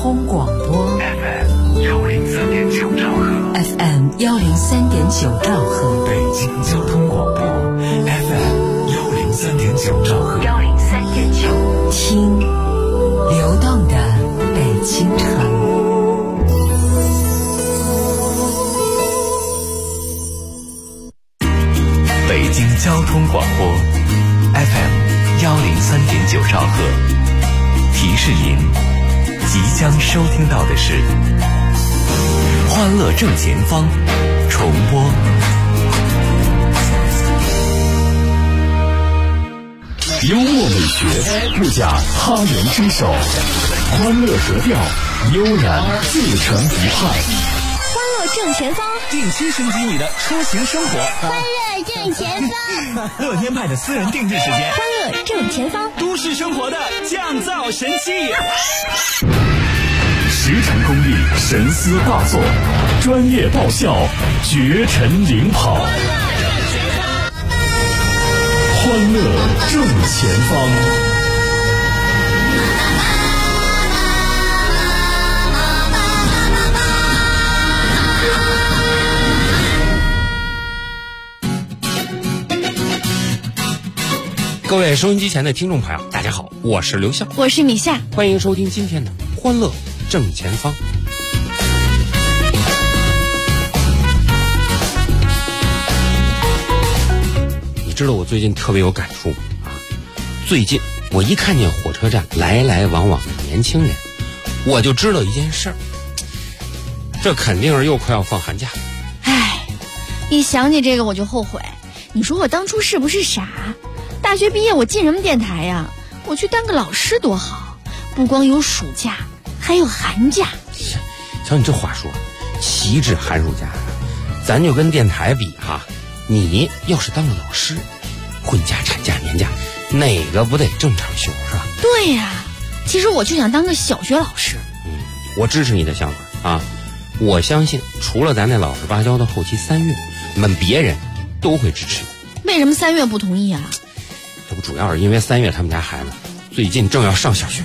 通广播 FM103.9兆赫 FM103.9兆赫， 北京交通广播 FM103.9兆赫 103.9，听流动的北京城。 北京交通广播 FM103.9兆赫，提示您即将收听到的是欢乐正前方重播。幽默美学不假他人之手，欢乐格调悠然自成一派。 欢乐正前方， 定期升级你的出行生活。 欢乐正前方， 乐天派的私人定制时间。 欢乐正前方， 都市生活的降噪神器。 十成功力神思大作，专业爆笑绝尘领跑。欢乐正前方。 各位收音机前的听众朋友，大家好，我是刘笑， 我是米夏， 欢迎收听今天的欢乐正前方。你知道我最近特别有感触啊！最近我一看见火车站来来往往的年轻人，我就知道一件事儿，这肯定是又快要放寒假了。 唉，一想起这个我就后悔。你说我当初是不是傻？大学毕业我进什么电台呀？我去当个老师多好，不光有暑假，还有寒假。 瞧你这话说，岂止寒暑假呀？咱就跟电台比哈，你要是当个老师，婚假、产假、年假，哪个不得正常休是吧？ 对呀，其实我就想当个小学老师。 我支持你的想法啊！我相信除了咱那老实巴交的后期3月，别人都会支持你。 为什么3月不同意啊？ 这不主要是因为3月他们家孩子最近正要上小学。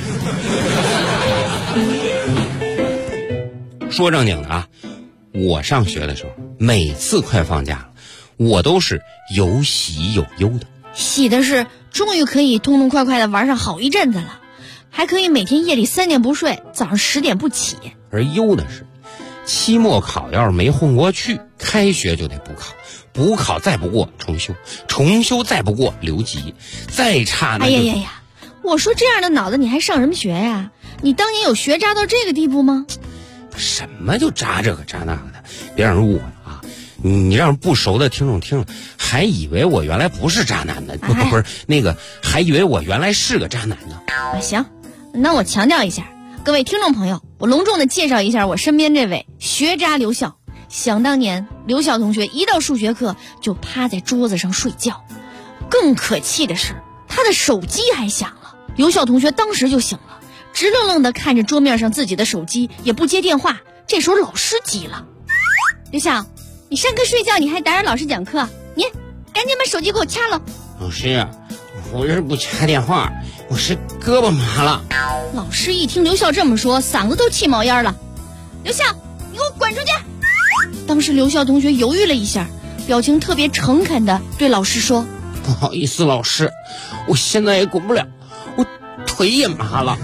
说正经的啊，我上学的时候，每次快放假了，我都是有喜有忧的。 喜的是终于可以痛痛快快的玩上好一阵子了，还可以每天夜里3点不睡，早上10点不起。 而忧的是，期末考要是没混过去，开学就得补考，补考再不过重修，重修再不过留级，再差那就…… 哎呀，我说这样的脑子你还上什么学呀？你当年有学渣到这个地步吗？ 什么就渣这个渣那个的，别让人误会了啊！你让不熟的听众听了，还以为我原来不是渣男呢，不是那个，还以为我原来是个渣男呢。 行，那我强调一下，各位听众朋友，我隆重的介绍一下我身边这位学渣刘笑。想当年，刘笑同学一到数学课就趴在桌子上睡觉，更可气的是，他的手机还响了。刘笑同学当时就醒了，直愣愣地看着桌面上自己的手机，也不接电话。这时候老师急了：“刘笑，你上课睡觉，你还打扰老师讲课，你赶紧把手机给我掐了。” 老师，我是不掐电话，我是胳膊麻了。 老师一听刘笑这么说，嗓子都气冒烟了：“刘笑，你给我滚出去！”当时刘笑同学犹豫了一下，表情特别诚恳地对老师说：“ 不好意思，老师，我现在也滚不了，我腿也麻了。”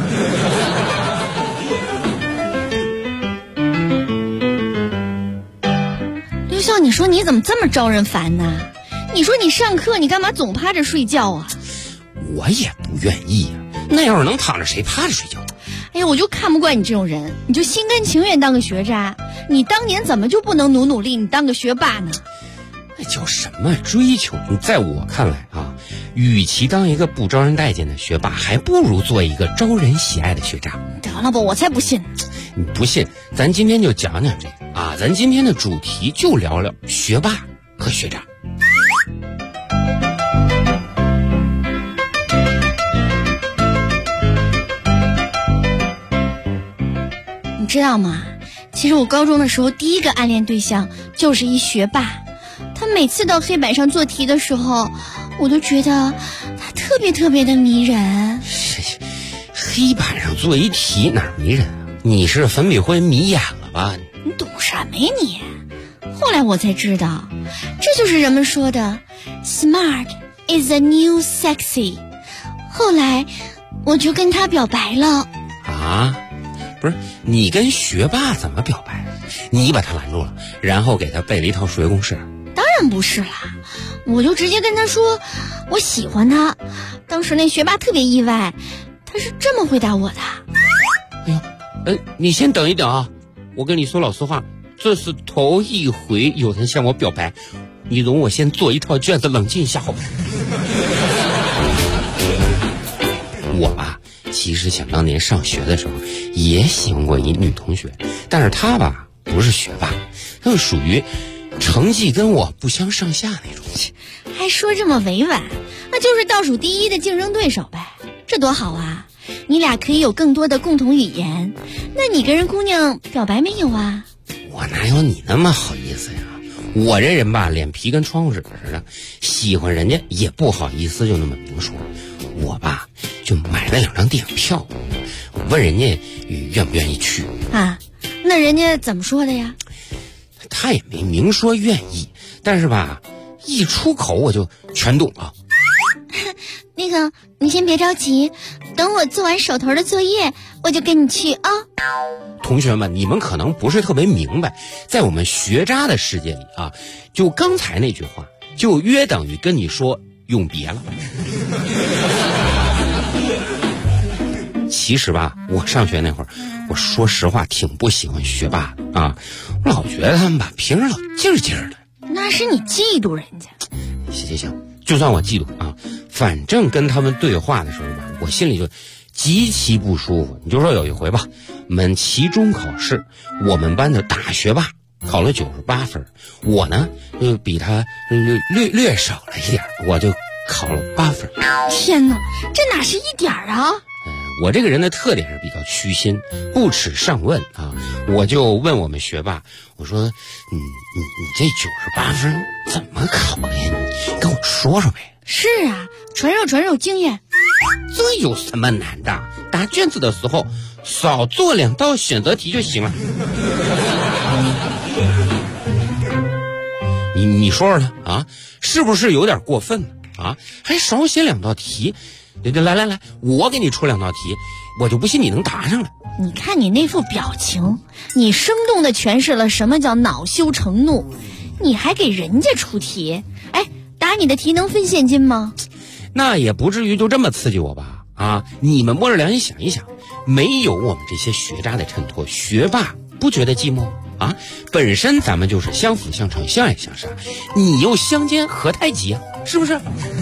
刘笑，你说你怎么这么招人烦呢？你说你上课你干嘛总趴着睡觉啊？ 我也不愿意呀，那要是能躺着，谁趴着睡觉？ 哎呀，我就看不惯你这种人，你就心甘情愿当个学渣，你当年怎么就不能努力，你当个学霸呢？ 那叫什么追求？在我看来啊，与其当一个不招人待见的学霸，还不如做一个招人喜爱的学渣。 得了吧，我才不信。 你不信，咱今天就讲讲这个啊，咱今天的主题就聊聊学霸和学渣。 你知道吗？其实我高中的时候第一个暗恋对象就是一学霸，他每次到黑板上做题的时候，我都觉得他特别特别的迷人。 黑板上做一题哪儿迷人啊？ 你是粉笔灰迷眼了吧？ 你懂什么呀你？后来我才知道，这就是人们说的 smart is the new sexy。 后来我就跟他表白了。 啊？不是，你跟学霸怎么表白？你把他拦住了，然后给他背了一套数学公式？ 当然不是啦，我就直接跟他说我喜欢他。当时那学霸特别意外，他是这么回答我的。 哎呦，你先等一等啊！我跟你说老实话，这是头一回有人向我表白，你容我先做一套卷子冷静一下好吧？我吧，其实想当年上学的时候也喜欢过一女同学，但是她吧不是学霸，她属于成绩跟我不相上下那种。 还说这么委婉，那就是倒数第一的竞争对手呗。这多好啊，你俩可以有更多的共同语言。那你跟人姑娘表白没有啊？ 我哪有你那么好意思呀？我这人吧，脸皮跟窗户纸似的，喜欢人家也不好意思就那么明说。我吧就买了2张电影票，我问人家愿不愿意去啊？那人家怎么说的呀？ 他也没明说愿意，但是吧一出口我就全懂了。 那个你先别着急，等我做完手头的作业我就跟你去啊。 同学们，你们可能不是特别明白，在我们学渣的世界里啊，就刚才那句话就约等于跟你说永别了。其实吧，我上学那会儿，我说实话挺不喜欢学霸的啊，我老觉得他们吧平时老劲儿劲儿的。 那是你嫉妒人家。 行，就算我嫉妒啊，反正跟他们对话的时候吧，我心里就极其不舒服。你就说有一回吧，我们期中考试，我们班的大学霸考了98分，我呢就比他略少了一点，我就考了8分。 天哪，这哪是一点儿啊！ 我这个人的特点是比较虚心，不耻上问啊！我就问我们学霸，我说，你这98分怎么考的呀？你跟我说说呗。 是啊，传授经验。 这有什么难的？答卷子的时候少做2道选择题就行了。你说说他啊，是不是有点过分啊？还少写2道题？来，我给你出2道题，我就不信你能答上来。 你看你那副表情，你生动地诠释了什么叫恼羞成怒。你还给人家出题，哎，答你的题能分现金吗？ 那也不至于就这么刺激我吧？啊，你们摸着良心想一想，没有我们这些学渣的衬托，学霸不觉得寂寞啊？本身咱们就是相辅相成，相爱相杀，你又相煎何太急啊？是不是？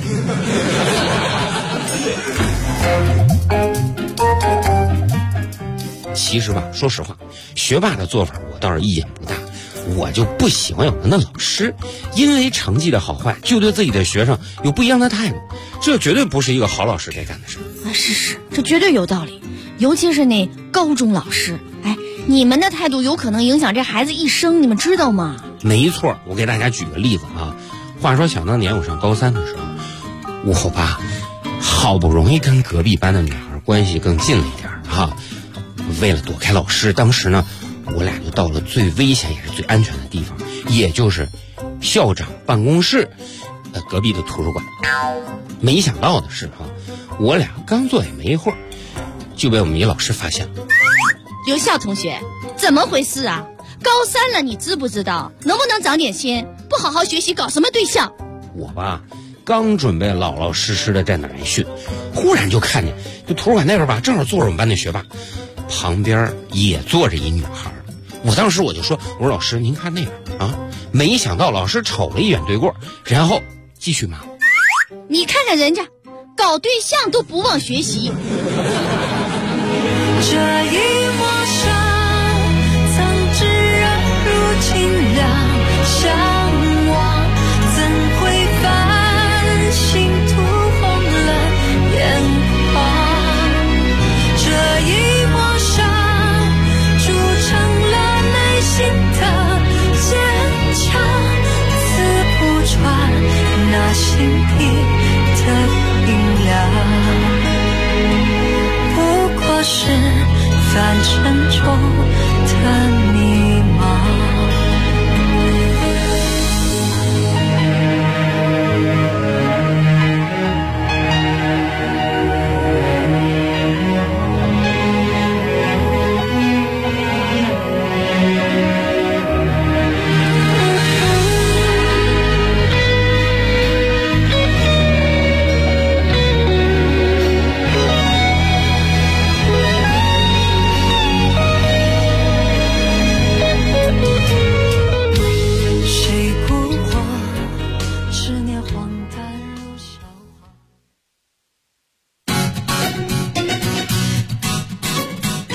其实吧，说实话，学霸的做法我倒是意见不大，我就不喜欢有的那老师因为成绩的好坏就对自己的学生有不一样的态度，这绝对不是一个好老师该干的事啊。是，这绝对有道理，尤其是那高中老师，哎，你们的态度有可能影响这孩子一生，你们知道吗？ 没错，我给大家举个例子啊。话说想当年我上高3的时候，我吧好不容易跟隔壁班的女孩关系更近了一点啊，为了躲开老师，当时呢我俩就到了最危险也是最安全的地方，也就是校长办公室隔壁的图书馆。没想到的是哈，我俩刚坐也没一会儿就被我们一老师发现了。 刘笑同学，怎么回事啊？高3了，你知不知道？能不能长点心？不好好学习，搞什么对象？ 我吧刚准备老老实实的站那来训，忽然就看见就图书馆那边吧，正好坐着我们班那学霸，旁边也坐着一女孩。我当时我就说，我说老师您看那边啊，没想到老师瞅了一眼对过，然后继续骂我。 你看看人家搞对象都不忘学习。 这一陌生曾炙热如清凉向往，怎会繁星涂红了眼眶？这一陌生铸成了内心的坚强，刺不穿那心底的冰凉，不过是反正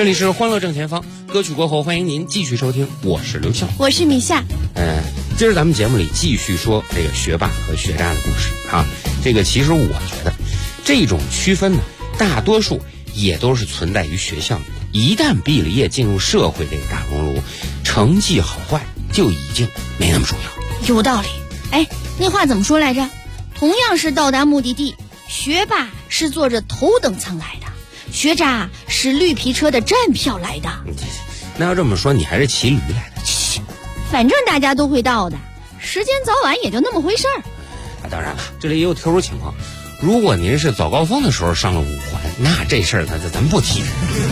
这里是欢乐正前方，歌曲过后欢迎您继续收听，我是刘笑， 我是米夏。 今儿咱们节目里继续说这个学霸和学渣的故事啊。这个其实我觉得这种区分呢，大多数也都是存在于学校里。一旦毕了业进入社会这个大熔炉，成绩好坏就已经没那么重要。 有道理。哎，那话怎么说来着？同样是到达目的地，学霸是坐着头等舱来的，学渣是绿皮车的站票来的。 那要这么说，你还是骑驴来的。 反正大家都会到的，时间早晚也就那么回事儿。 当然了，这里也有特殊情况。如果您是早高峰的时候上了5环，那这事儿咱不提。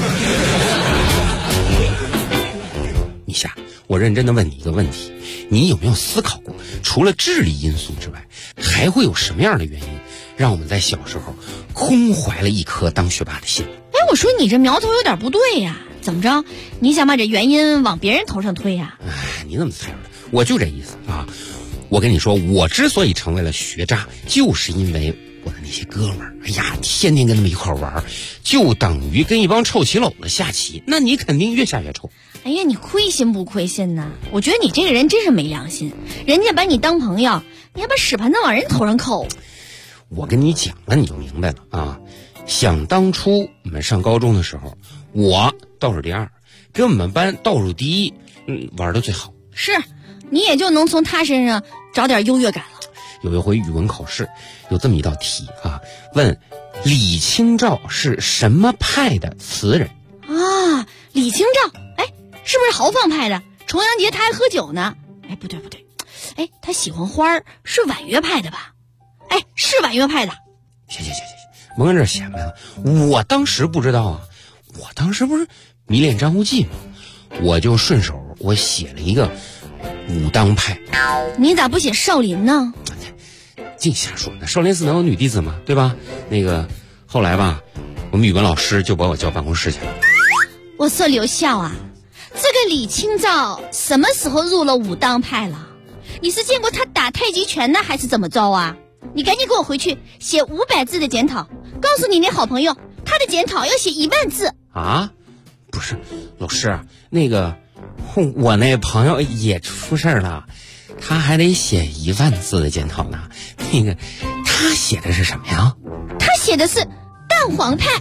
米夏，我认真的问你一个问题，你有没有思考过，除了智力因素之外，还会有什么样的原因让我们在小时候空怀了一颗当学霸的心？ 哎，我说你这苗头有点不对呀，怎么着？你想把这原因往别人头上推呀？ 哎，你怎么猜出来？我就这意思啊！我跟你说，我之所以成为了学渣，就是因为我的那些哥们儿，哎呀，天天跟他们一块玩，就等于跟一帮臭棋篓子下棋，那你肯定越下越臭。 哎呀，你亏心不亏心呢？我觉得你这个人真是没良心，人家把你当朋友，你还把屎盆子往人头上扣。 我跟你讲了，你就明白了啊！想当初我们上高中的时候，我倒数第2，跟我们班倒数第1，玩的最好。 是，你也就能从他身上找点优越感了。 有一回语文考试，有这么一道题啊，问李清照是什么派的词人啊？李清照，哎，是不是豪放派的？重阳节他还喝酒呢。哎，不对，哎，他喜欢花儿，是婉约派的吧？哎，是婉约派的。 行，甭跟这显摆了。我当时不知道啊，我当时不是迷恋张无忌吗？我就顺手我写了一个武当派。 你咋不写少林呢？ 净瞎说，那少林寺能有女弟子吗？对吧？那个后来吧，我们语文老师就把我叫办公室去了。 我说刘笑啊，这个李清照什么时候入了武当派了？你是见过他打太极拳呢，还是怎么着啊？你赶紧给我回去写500字的检讨，告诉你那好朋友，他的检讨要写10000字啊！不是，老师，那个我那朋友也出事了，他还得写10000字的检讨呢。那个他写的是什么呀？ 他写的是蛋黄派。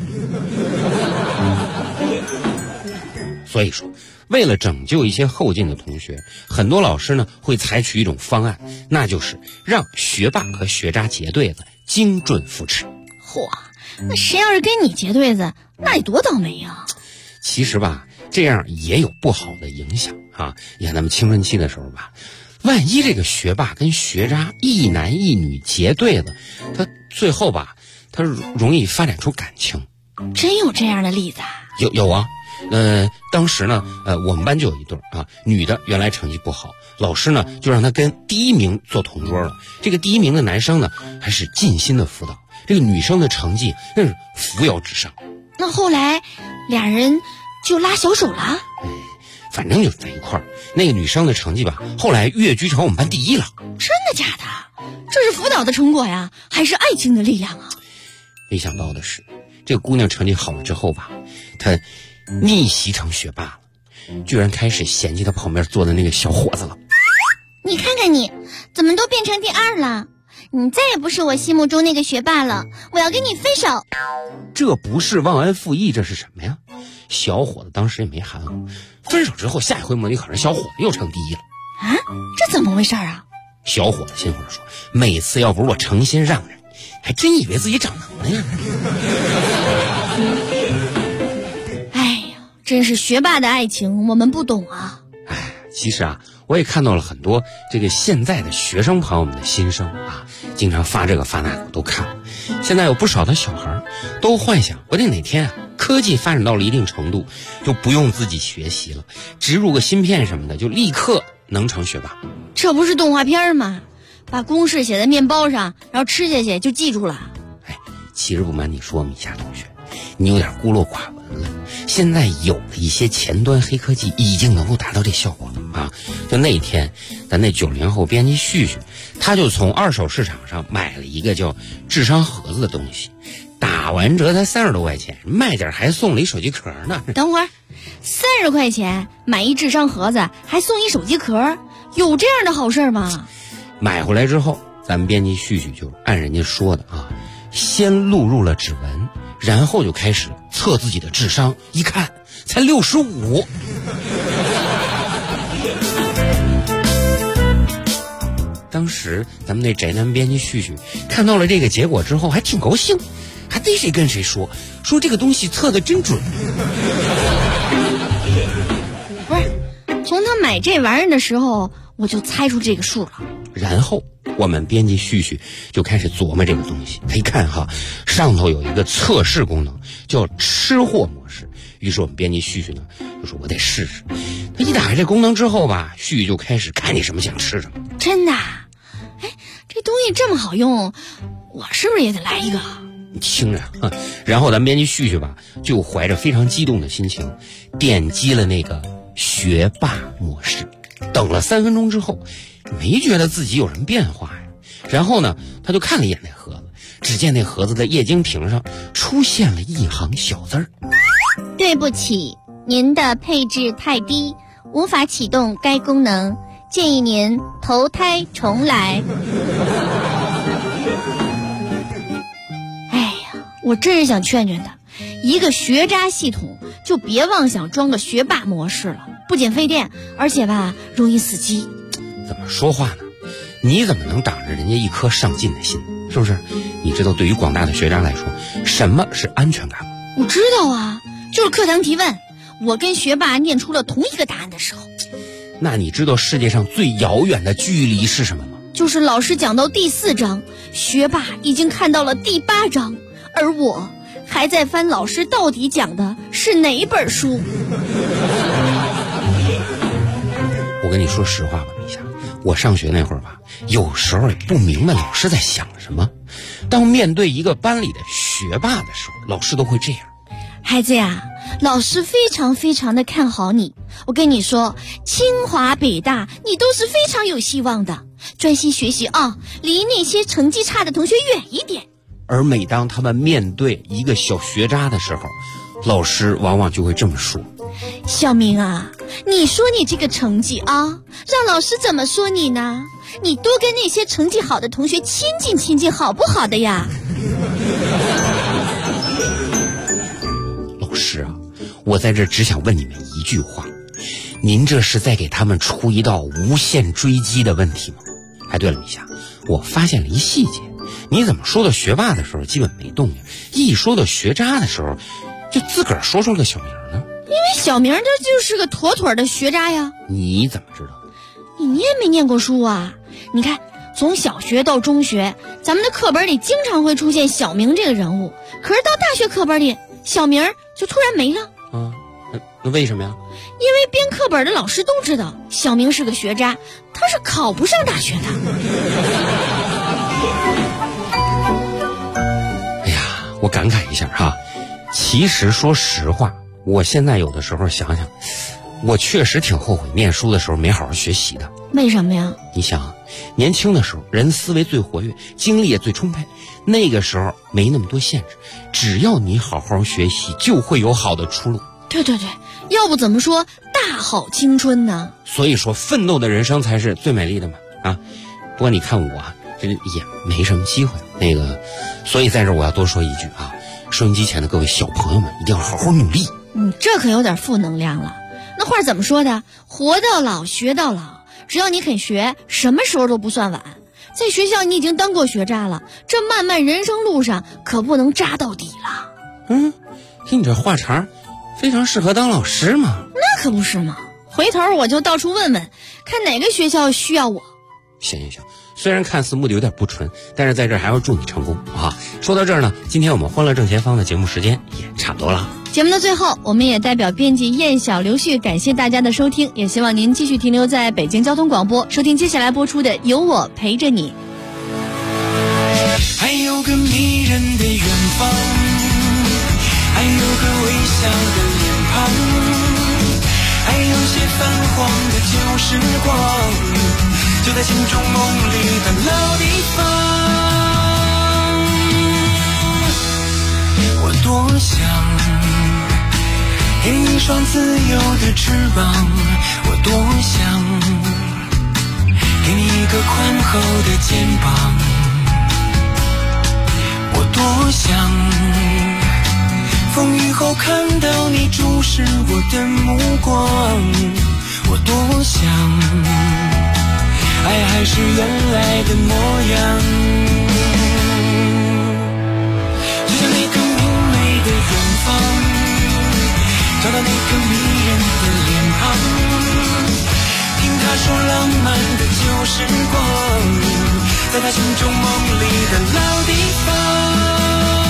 所以说，为了拯救一些后进的同学，很多老师呢会采取一种方案，那就是让学霸和学渣结对子，精准扶持。 嚯，那谁要是跟你结对子，那得多倒霉呀！ 其实吧，这样也有不好的影响啊。你看咱们青春期的时候吧，万一这个学霸跟学渣一男一女结对子，他最后吧，他容易发展出感情。 真有这样的例子啊？ 有啊。当时呢，我们班就有一对啊，女的原来成绩不好，老师呢就让她跟第1名做同桌了。这个第1名的男生呢，还是尽心的辅导，这个女生的成绩那是扶摇直上。 那后来俩人就拉小手了？ 反正就在一块儿。那个女生的成绩吧，后来跃居成我们班第1了。 真的假的？这是辅导的成果呀，还是爱情的力量啊？ 没想到的是，这个姑娘成绩好了之后吧，她逆袭成学霸了，居然开始嫌弃她旁边坐的那个小伙子了。 你看看你，怎么都变成第2了？你再也不是我心目中那个学霸了，我要跟你分手。 这不是忘恩负义，这是什么呀？小伙子当时也没含糊，分手之后下一回模拟考试，小伙子又成第1了。 啊，这怎么回事啊？ 小伙子心会说，每次要不是我诚心让人，还真以为自己长能耐呢。 哎呀，真是学霸的爱情我们不懂啊。 哎，其实啊，我也看到了很多这个现在的学生朋友们的心声啊，经常发这个发那个我都看了。现在有不少的小孩都幻想，不定哪天啊，科技发展到了一定程度，就不用自己学习了，植入个芯片什么的，就立刻能成学霸。 这不是动画片吗？把公式写在面包上，然后吃下去就记住了。 哎，其实不瞒你说，米夏同学，你有点孤陋寡闻了。现在有的一些前端黑科技已经能够达到这效果了啊！就那天，咱那90后编辑旭旭，他就从二手市场上买了一个叫智商盒子的东西，打打完折才30多块钱，卖点还送了一手机壳呢。 等会儿，30块钱买一智商盒子，还送一手机壳，有这样的好事吗？ 买回来之后，咱们编辑旭旭就按人家说的啊，先录入了指纹，然后就开始测自己的智商，一看才65。当时咱们那宅男编辑旭旭看到了这个结果之后还挺高兴，还逮谁跟谁说这个东西测得真准。 不是，从他买这玩意儿的时候我就猜出这个数了。 然后我们编辑旭旭就开始琢磨这个东西，他一看哈，上头有一个测试功能叫吃货模式，于是我们编辑旭旭呢就说我得试试。他一打开这功能之后吧，旭旭就开始看见什么想吃什么。 真的？哎，这东西这么好用，我是不是也得来一个？ 你听着啊，然后咱们编辑旭旭吧就怀着非常激动的心情点击了那个学霸模式，等了3分钟之后没觉得自己有什么变化呀。然后呢他就看了一眼那盒子，只见那盒子的液晶屏上出现了一行小字儿： 对不起，您的配置太低，无法启动该功能，建议您投胎重来。哎呀，我真是想劝劝他，一个学渣系统就别妄想装个学霸模式了，不仅费电，而且吧容易死机。 怎么说话呢？你怎么能挡着人家一颗上进的心？是不是？你知道对于广大的学渣来说，什么是安全感吗？ 我知道啊，就是课堂提问，我跟学霸念出了同一个答案的时候。 那你知道世界上最遥远的距离是什么吗？ 就是老师讲到第4章，学霸已经看到了第8章，而我还在翻老师到底讲的是哪本书。 我跟你说实话吧，米夏，我上学那会儿吧，有时候也不明白老师在想什么。当面对一个班里的学霸的时候，老师都会这样： 孩子呀，老师非常非常的看好你，我跟你说，清华北大你都是非常有希望的，专心学习啊，离那些成绩差的同学远一点。 而每当他们面对一个小学渣的时候，老师往往就会这么说： 小明啊，你说你这个成绩啊，让老师怎么说你呢？你多跟那些成绩好的同学亲近亲近，好不好的呀？ 老师啊，我在这只想问你们一句话，您这是在给他们出一道无限追击的问题吗？哎，对了，米夏，我发现了一细节，你怎么说到学霸的时候基本没动静，一说到学渣的时候就自个儿说出了个小名呢？ 因为小明他就是个妥妥的学渣呀。 你怎么知道？ 你念没念过书啊？你看，从小学到中学，咱们的课本里经常会出现小明这个人物，可是到大学课本里，小明就突然没了啊。那为什么呀？ 因为编课本的老师都知道小明是个学渣，他是考不上大学的。 哎呀，我感慨一下哈，其实说实话，我现在有的时候想想，我确实挺后悔念书的时候没好好学习的。 为什么呀？ 你想，年轻的时候人思维最活跃，精力也最充沛，那个时候没那么多限制，只要你好好学习，就会有好的出路。 对对对，要不怎么说大好青春呢？ 所以说奋斗的人生才是最美丽的嘛啊！不过你看我啊，这也没什么机会，所以在这我要多说一句啊，收音机前的各位小朋友们一定要好好努力。 这可有点负能量了。那话怎么说的？活到老学到老，只要你肯学，什么时候都不算晚。在学校你已经当过学渣了，这漫漫人生路上可不能渣到底了。 听你这话茬非常适合当老师嘛。 那可不是嘛，回头我就到处问问，看哪个学校需要我。 行，虽然看似目的有点不纯，但是在这儿还要祝你成功啊！说到这儿呢，今天我们欢乐正前方的节目时间也差不多了。 节目的最后，我们也代表编辑燕晓、刘旭感谢大家的收听，也希望您继续停留在北京交通广播，收听接下来播出的《有我陪着你》。 还有个迷人的远方，还有个微笑的脸庞，还有些泛黄的旧时光，就在心中梦里的老地方。 我多想给你一双自由的翅膀，我多想给你一个宽厚的肩膀，我多想风雨后看到你注视我的目光，我多想爱还是原来的模样，就像那个明媚的远方，找到那个迷人的脸庞，听他说浪漫的旧时光，在他心中梦里的老地方。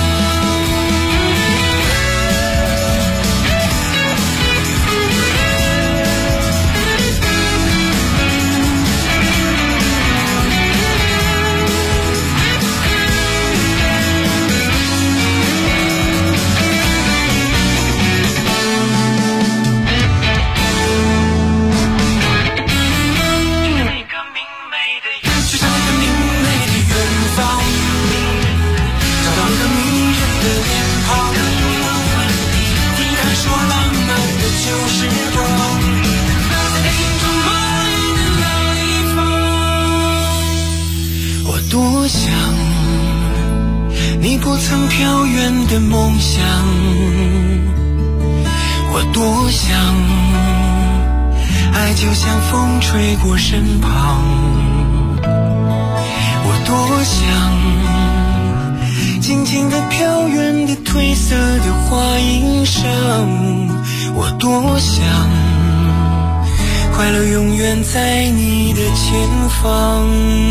多想你不曾飘远的梦想，我多想爱就像风吹过身旁，我多想静静地飘远的褪色的花衣裳，我多想快乐永远在你的前方。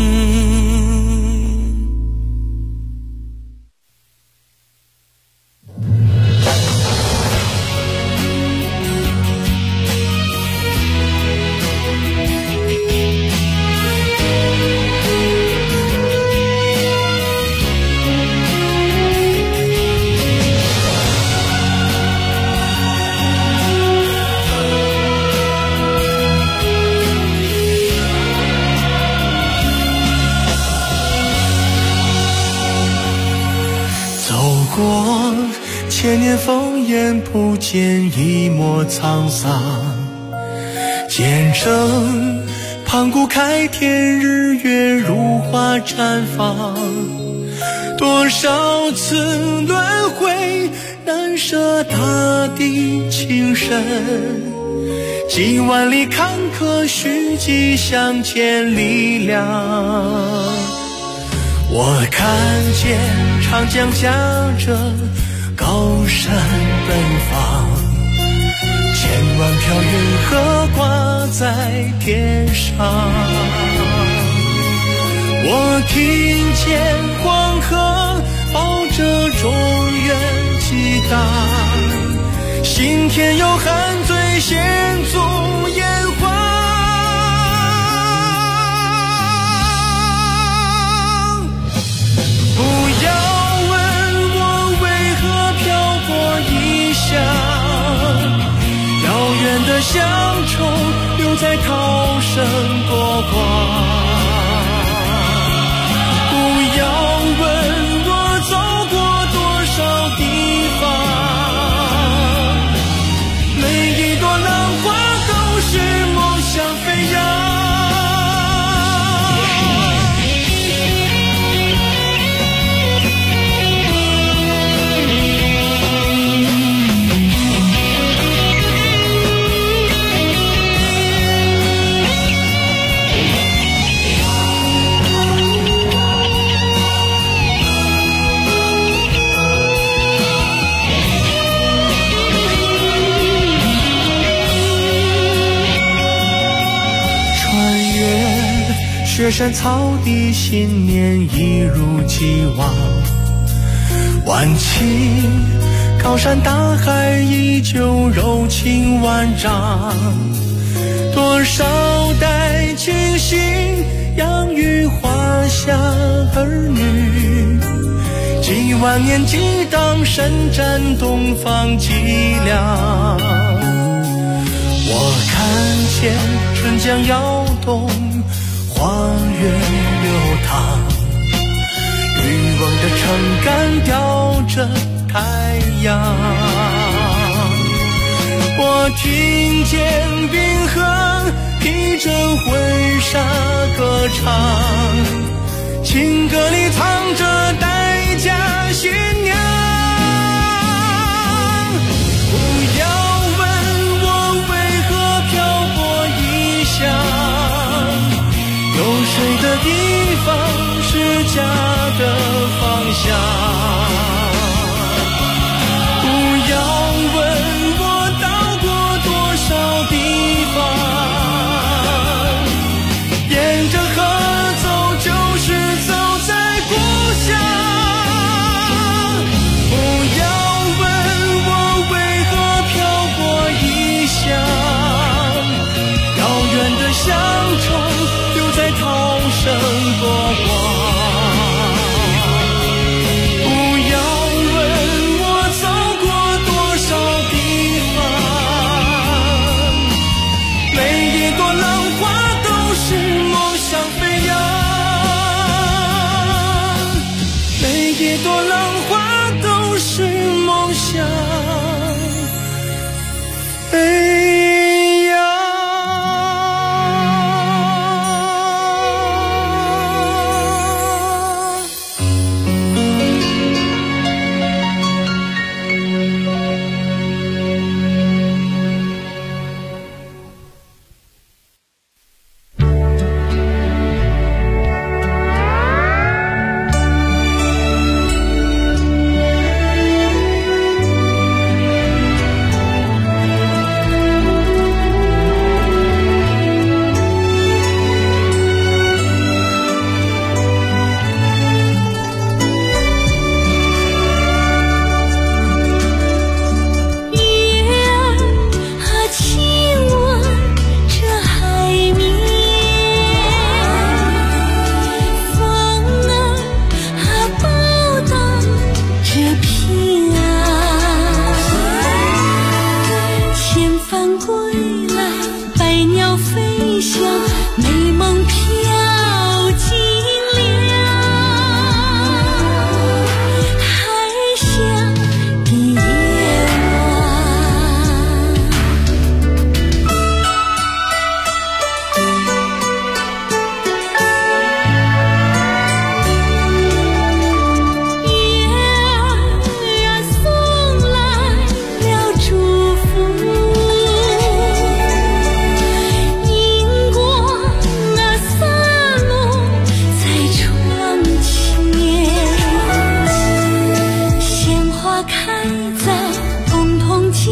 千年烽烟不见一抹沧桑，见证盘古开天，日月如花绽放，多少次轮回难舍大地情深，几万里坎坷蓄积向前力量。我看见长江夹着高山奔放，千万条云河挂在天上，我听见黄河抱着中原激荡，心田有汉醉献足烟花。不要问我为何漂泊异乡，遥远的乡愁留在涛声波光。不要问我走过多少地方，每一朵浪花都是梦想飞扬。雪山草地，信念一如既往，万顷高山大海依旧柔情万丈，多少代清醒养育华夏儿女，几万年激荡伸展东方脊梁。我看见春江摇动，花园流淌，渔翁的撑杆吊着太阳。我听见冰河披着婚纱歌唱，情歌里藏着待嫁新娘。不要问我为何漂泊异乡，有水的地方是家的方向。